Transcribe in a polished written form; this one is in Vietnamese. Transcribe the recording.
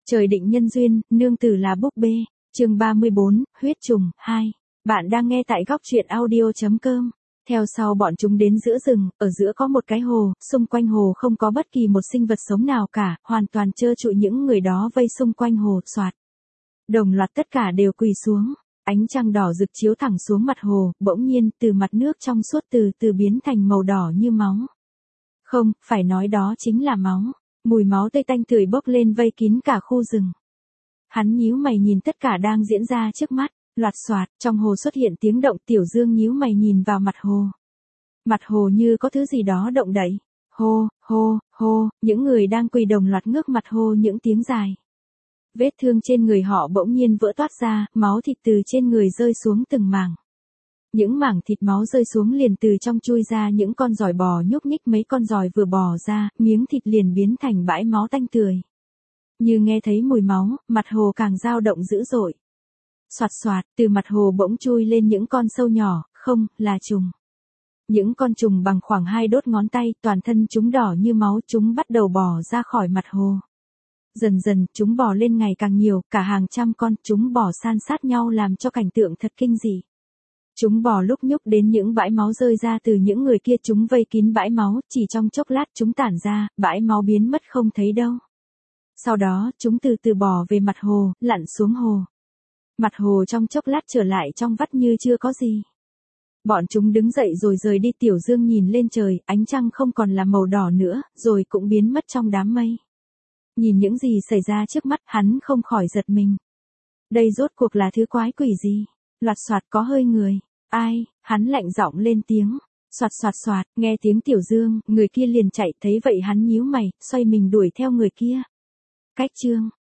Trời định nhân duyên, nương tử là búp bê. Chương 34, huyết trùng 2. Bạn đang nghe tại góc truyện audio.com. Theo sau bọn chúng đến giữa rừng, ở giữa có một cái hồ, xung quanh hồ không có bất kỳ một sinh vật sống nào cả, hoàn toàn trơ trụi những người đó vây xung quanh hồ, soạt. Đồng loạt tất cả đều quỳ xuống, ánh trăng đỏ rực chiếu thẳng xuống mặt hồ, bỗng nhiên, từ mặt nước trong suốt từ từ biến thành màu đỏ như máu. Không, phải nói đó chính là máu. Mùi máu tươi tanh tưởi bốc lên vây kín cả khu rừng. Hắn nhíu mày nhìn tất cả đang diễn ra trước mắt, loạt soạt, trong hồ xuất hiện tiếng động. Tiểu Dương nhíu mày nhìn vào mặt hồ. Mặt hồ như có thứ gì đó động đậy. Hô, hô, hô, những người đang quỳ đồng loạt ngước mặt hô những tiếng dài. Vết thương trên người họ bỗng nhiên vỡ toát ra, máu thịt từ trên người rơi xuống từng mảng. Những mảng thịt máu rơi xuống liền từ trong chui ra những con giòi bò nhúc nhích, mấy con giòi vừa bò ra, miếng thịt liền biến thành bãi máu tanh tưởi. Như nghe thấy mùi máu, mặt hồ càng dao động dữ dội. Soạt soạt, từ mặt hồ bỗng chui lên những con sâu nhỏ, không, là trùng. Những con trùng bằng khoảng 2 đốt ngón tay, toàn thân chúng đỏ như máu, chúng bắt đầu bò ra khỏi mặt hồ. Dần dần, chúng bò lên ngày càng nhiều, cả hàng trăm con, chúng bò san sát nhau làm cho cảnh tượng thật kinh dị. Chúng bò lúc nhúc đến những bãi máu rơi ra từ những người kia, chúng vây kín bãi máu, chỉ trong chốc lát chúng tản ra, bãi máu biến mất không thấy đâu. Sau đó, chúng từ từ bò về mặt hồ, lặn xuống hồ. Mặt hồ trong chốc lát trở lại trong vắt như chưa có gì. Bọn chúng đứng dậy rồi rời đi. Tiểu Dương nhìn lên trời, ánh trăng không còn là màu đỏ nữa, rồi cũng biến mất trong đám mây. Nhìn những gì xảy ra trước mắt, hắn không khỏi giật mình. Đây rốt cuộc là thứ quái quỷ gì? Loạt soạt, có hơi người. Ai? Hắn lạnh giọng lên tiếng. Soạt soạt soạt, nghe tiếng Tiểu Dương, người kia liền chạy, thấy vậy hắn nhíu mày, xoay mình đuổi theo người kia. Cách chương